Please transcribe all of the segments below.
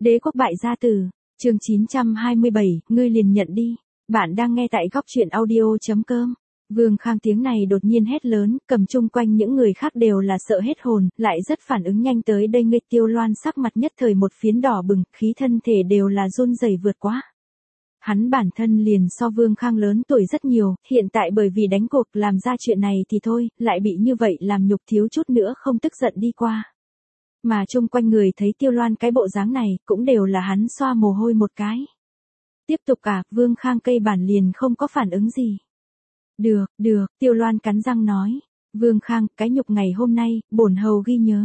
Đế quốc bại gia tử, chương 927, ngươi liền nhận đi. Bạn đang nghe tại góc truyện audio.com. Vương Khang tiếng này đột nhiên hét lớn, cầm chung quanh những người khác đều là sợ hết hồn, lại rất phản ứng nhanh tới đây. Nghịch Tiêu Loan sắc mặt nhất thời một phiến đỏ bừng, khí thân thể đều là run rẩy vượt quá. Hắn bản thân liền so Vương Khang lớn tuổi rất nhiều, hiện tại bởi vì đánh cuộc làm ra chuyện này thì thôi, lại bị như vậy làm nhục thiếu chút nữa không tức giận đi qua. Mà chung quanh người thấy Tiêu Loan cái bộ dáng này, cũng đều là hắn xoa mồ hôi một cái. Tiếp tục Vương Khang cây bản liền không có phản ứng gì. Được, Tiêu Loan cắn răng nói. Vương Khang, cái nhục ngày hôm nay, bổn hầu ghi nhớ.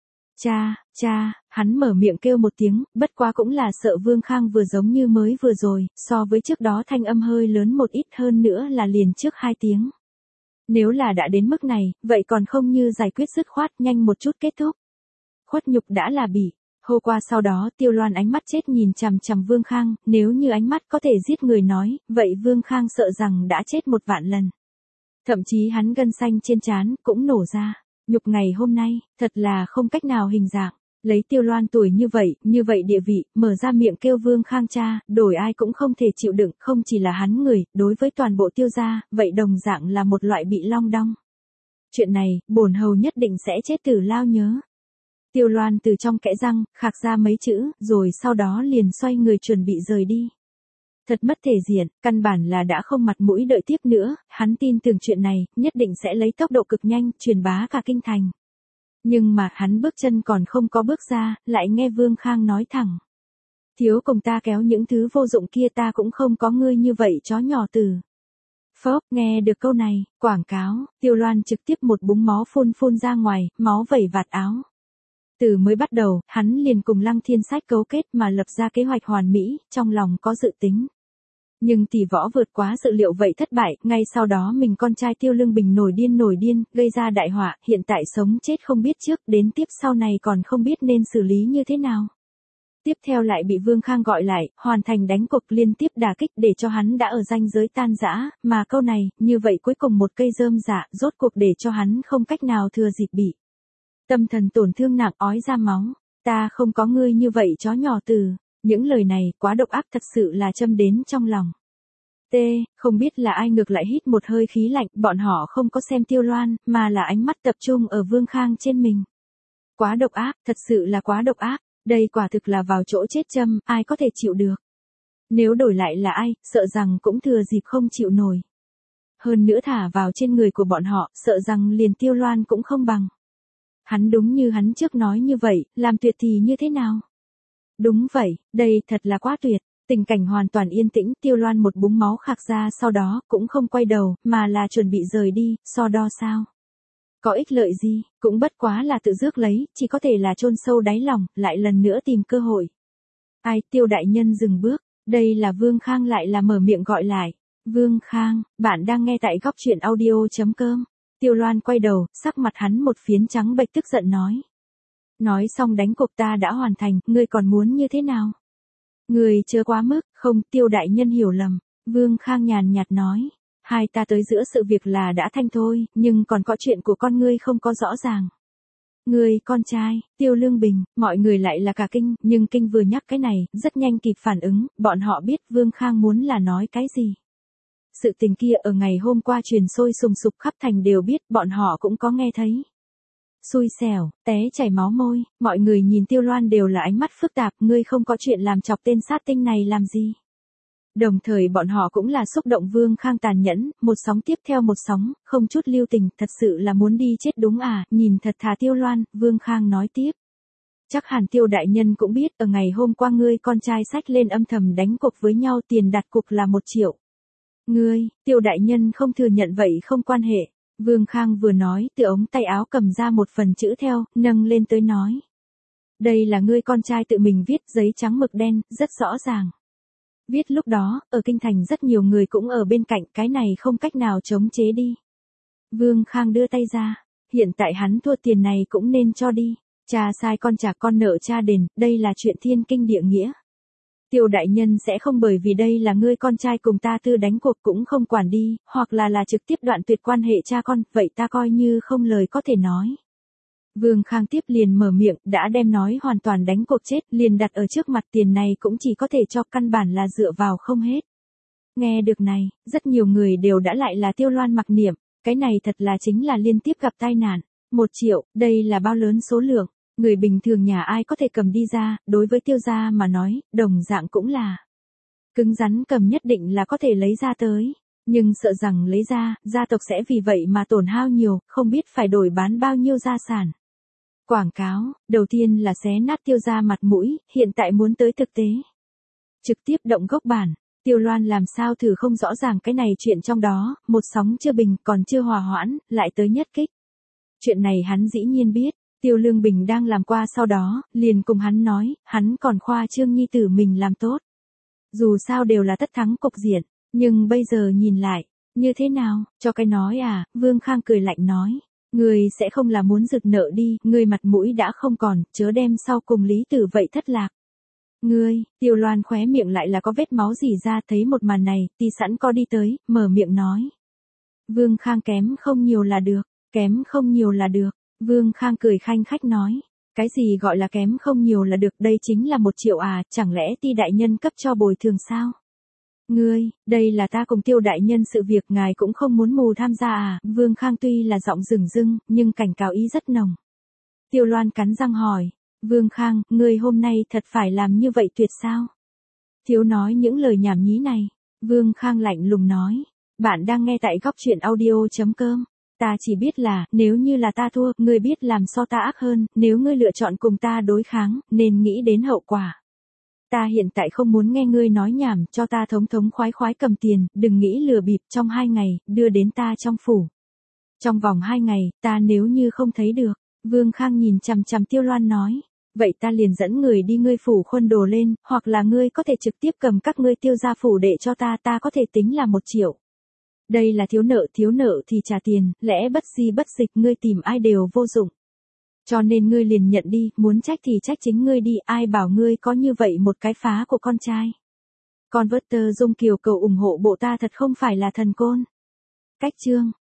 Cha, hắn mở miệng kêu một tiếng, bất quá cũng là sợ Vương Khang vừa giống như mới vừa rồi, so với trước đó thanh âm hơi lớn một ít hơn nữa là liền trước 2 tiếng. Nếu là đã đến mức này, vậy còn không như giải quyết dứt khoát nhanh một chút kết thúc. Khuất nhục đã là bị. Hô qua sau đó Tiêu Loan ánh mắt chết nhìn chằm chằm Vương Khang, nếu như ánh mắt có thể giết người nói, vậy Vương Khang sợ rằng đã chết 1 vạn lần. Thậm chí hắn gân xanh trên trán cũng nổ ra. Nhục ngày hôm nay, thật là không cách nào hình dạng. Lấy Tiêu Loan tuổi như vậy địa vị, mở ra miệng kêu Vương Khang cha, đổi ai cũng không thể chịu đựng, không chỉ là hắn người, đối với toàn bộ Tiêu gia, vậy đồng dạng là một loại bị long đong. Chuyện này, bổn hầu nhất định sẽ chết tử lao nhớ. Tiêu Loan từ trong kẽ răng, khạc ra mấy chữ, rồi sau đó liền xoay người chuẩn bị rời đi. Thật mất thể diện, căn bản là đã không mặt mũi đợi tiếp nữa, hắn tin tưởng chuyện này, nhất định sẽ lấy tốc độ cực nhanh, truyền bá cả kinh thành. Nhưng mà hắn bước chân còn không có bước ra, lại nghe Vương Khang nói thẳng. Thiếu cùng ta kéo những thứ vô dụng kia, ta cũng không có ngươi như vậy chó nhỏ tử. Phốc, nghe được câu này, quảng cáo, Tiêu Loan trực tiếp một búng máu phun ra ngoài, máu vẩy vạt áo. Từ mới bắt đầu, hắn liền cùng Lăng Thiên Sách cấu kết mà lập ra kế hoạch hoàn mỹ, trong lòng có dự tính. Nhưng tỷ võ vượt quá dự liệu vậy thất bại, ngay sau đó mình con trai Tiêu Lương Bình nổi điên, gây ra đại họa, hiện tại sống chết không biết trước, đến tiếp sau này còn không biết nên xử lý như thế nào. Tiếp theo lại bị Vương Khang gọi lại, hoàn thành đánh cuộc liên tiếp đả kích để cho hắn đã ở ranh giới tan rã, mà câu này, như vậy cuối cùng một cây rơm rạ, rốt cuộc để cho hắn không cách nào thừa dịp bị. Tâm thần tổn thương nặng ói ra máu, ta không có ngươi như vậy chó nhỏ tử. Những lời này quá độc ác, thật sự là châm đến trong lòng. Không biết là ai ngược lại hít một hơi khí lạnh, bọn họ không có xem Tiêu Loan, mà là ánh mắt tập trung ở Vương Khang trên mình. Quá độc ác, thật sự là quá độc ác, đây quả thực là vào chỗ chết châm, ai có thể chịu được. Nếu đổi lại là ai, sợ rằng cũng thừa dịp không chịu nổi. Hơn nữa thả vào trên người của bọn họ, sợ rằng liền Tiêu Loan cũng không bằng. Hắn đúng như hắn trước nói như vậy, làm tuyệt thì như thế nào? Đúng vậy, đây thật là quá tuyệt. Tình cảnh hoàn toàn yên tĩnh, Tiêu Loan một búng máu khạc ra sau đó cũng không quay đầu, mà là chuẩn bị rời đi, so đo sao? Có ích lợi gì, cũng bất quá là tự rước lấy, chỉ có thể là chôn sâu đáy lòng, lại lần nữa tìm cơ hội. Ai, Tiêu đại nhân dừng bước, đây là Vương Khang lại là mở miệng gọi lại. Vương Khang, bạn đang nghe tại góc truyện audio.com. Tiêu Loan quay đầu, sắc mặt hắn một phiến trắng bệch tức giận nói. Nói xong đánh cuộc ta đã hoàn thành, ngươi còn muốn như thế nào? Ngươi chớ quá mức, không, Tiêu đại nhân hiểu lầm. Vương Khang nhàn nhạt nói. Hai ta tới giữa sự việc là đã thanh thôi, nhưng còn có chuyện của con ngươi không có rõ ràng. Ngươi, con trai, Tiêu Lương Bình, mọi người lại là cả kinh, nhưng kinh vừa nhắc cái này, rất nhanh kịp phản ứng, bọn họ biết Vương Khang muốn là nói cái gì. Sự tình kia ở ngày hôm qua truyền sôi sùng sục khắp thành đều biết, bọn họ cũng có nghe thấy. Xui xẻo, té chảy máu môi, mọi người nhìn Tiêu Loan đều là ánh mắt phức tạp, ngươi không có chuyện làm chọc tên sát tinh này làm gì. Đồng thời bọn họ cũng là xúc động Vương Khang tàn nhẫn, một sóng tiếp theo một sóng, không chút lưu tình, thật sự là muốn đi chết đúng nhìn thật thà Tiêu Loan, Vương Khang nói tiếp. Chắc hẳn Tiêu đại nhân cũng biết, ở ngày hôm qua ngươi con trai sách lên âm thầm đánh cuộc với nhau, tiền đặt cục là 1 triệu. Ngươi, Tiêu đại nhân không thừa nhận vậy không quan hệ. Vương Khang vừa nói, từ ống tay áo cầm ra một phần chữ theo, nâng lên tới nói. Đây là ngươi con trai tự mình viết, giấy trắng mực đen, rất rõ ràng. Viết lúc đó, ở kinh thành rất nhiều người cũng ở bên cạnh, cái này không cách nào chống chế đi. Vương Khang đưa tay ra, hiện tại hắn thua tiền này cũng nên cho đi. Cha sai con trả con nợ cha đền, đây là chuyện thiên kinh địa nghĩa. Tiêu đại nhân sẽ không bởi vì đây là ngươi con trai cùng ta tư đánh cuộc cũng không quản đi, hoặc là trực tiếp đoạn tuyệt quan hệ cha con, vậy ta coi như không lời có thể nói. Vương Khang tiếp liền mở miệng, đã đem nói hoàn toàn đánh cuộc chết, liền đặt ở trước mặt, tiền này cũng chỉ có thể cho, căn bản là dựa vào không hết. Nghe được này, rất nhiều người đều đã lại là Tiêu Loan mặc niệm, cái này thật là chính là liên tiếp gặp tai nạn. 1 triệu, đây là bao lớn số lượng, người bình thường nhà ai có thể cầm đi ra, đối với Tiêu gia mà nói, đồng dạng cũng là cứng rắn cầm nhất định là có thể lấy ra tới. Nhưng sợ rằng lấy ra, gia tộc sẽ vì vậy mà tổn hao nhiều, không biết phải đổi bán bao nhiêu gia sản. Quảng cáo, đầu tiên là xé nát Tiêu gia mặt mũi, hiện tại muốn tới thực tế. Trực tiếp động gốc bản, Tiêu Loan làm sao thử không rõ ràng cái này chuyện trong đó, một sóng chưa bình còn chưa hòa hoãn, lại tới nhất kích. Chuyện này hắn dĩ nhiên biết, Tiêu Lương Bình đang làm qua sau đó, liền cùng hắn nói, hắn còn khoa trương nhi tử mình làm tốt. Dù sao đều là tất thắng cục diện, nhưng bây giờ nhìn lại, như thế nào, cho cái nói à, Vương Khang cười lạnh nói. Ngươi sẽ không là muốn rực nợ đi, ngươi mặt mũi đã không còn, chớ đem sau cùng lý tử vậy thất lạc. Ngươi, Tiêu Loan khóe miệng lại là có vết máu rỉ ra, thấy một màn này, ti sẵn co đi tới, mở miệng nói. Vương Khang kém không nhiều là được, kém không nhiều là được, Vương Khang cười khanh khách nói. Cái gì gọi là kém không nhiều là được, đây chính là 1 triệu à, chẳng lẽ Ti đại nhân cấp cho bồi thường sao? Ngươi, đây là ta cùng Tiêu đại nhân sự việc, ngài cũng không muốn mù tham gia à? Vương Khang tuy là giọng rừng rưng, nhưng cảnh cáo ý rất nồng. Tiêu Loan cắn răng hỏi, Vương Khang, ngươi hôm nay thật phải làm như vậy tuyệt sao? Thiếu nói những lời nhảm nhí này. Vương Khang lạnh lùng nói, bạn đang nghe tại góc truyện audio.com. Ta chỉ biết là, nếu như là ta thua, ngươi biết làm so ta ác hơn, nếu ngươi lựa chọn cùng ta đối kháng, nên nghĩ đến hậu quả. Ta hiện tại không muốn nghe ngươi nói nhảm, cho ta thống thống khoái khoái cầm tiền, đừng nghĩ lừa bịp, trong 2 ngày, đưa đến ta trong phủ. Trong vòng 2 ngày, ta nếu như không thấy được, Vương Khang nhìn chằm chằm Tiêu Loan nói, vậy ta liền dẫn người đi ngươi phủ khuân đồ lên, hoặc là ngươi có thể trực tiếp cầm các ngươi Tiêu gia phủ để cho ta có thể tính là 1 triệu. Đây là thiếu nợ thì trả tiền, lẽ bất di bất dịch, ngươi tìm ai đều vô dụng. Cho nên ngươi liền nhận đi, muốn trách thì trách chính ngươi đi, ai bảo ngươi có như vậy một cái phá của con trai. Con vớt tơ Dung Kiều cầu ủng hộ bộ ta thật không phải là thần côn. Cách chương.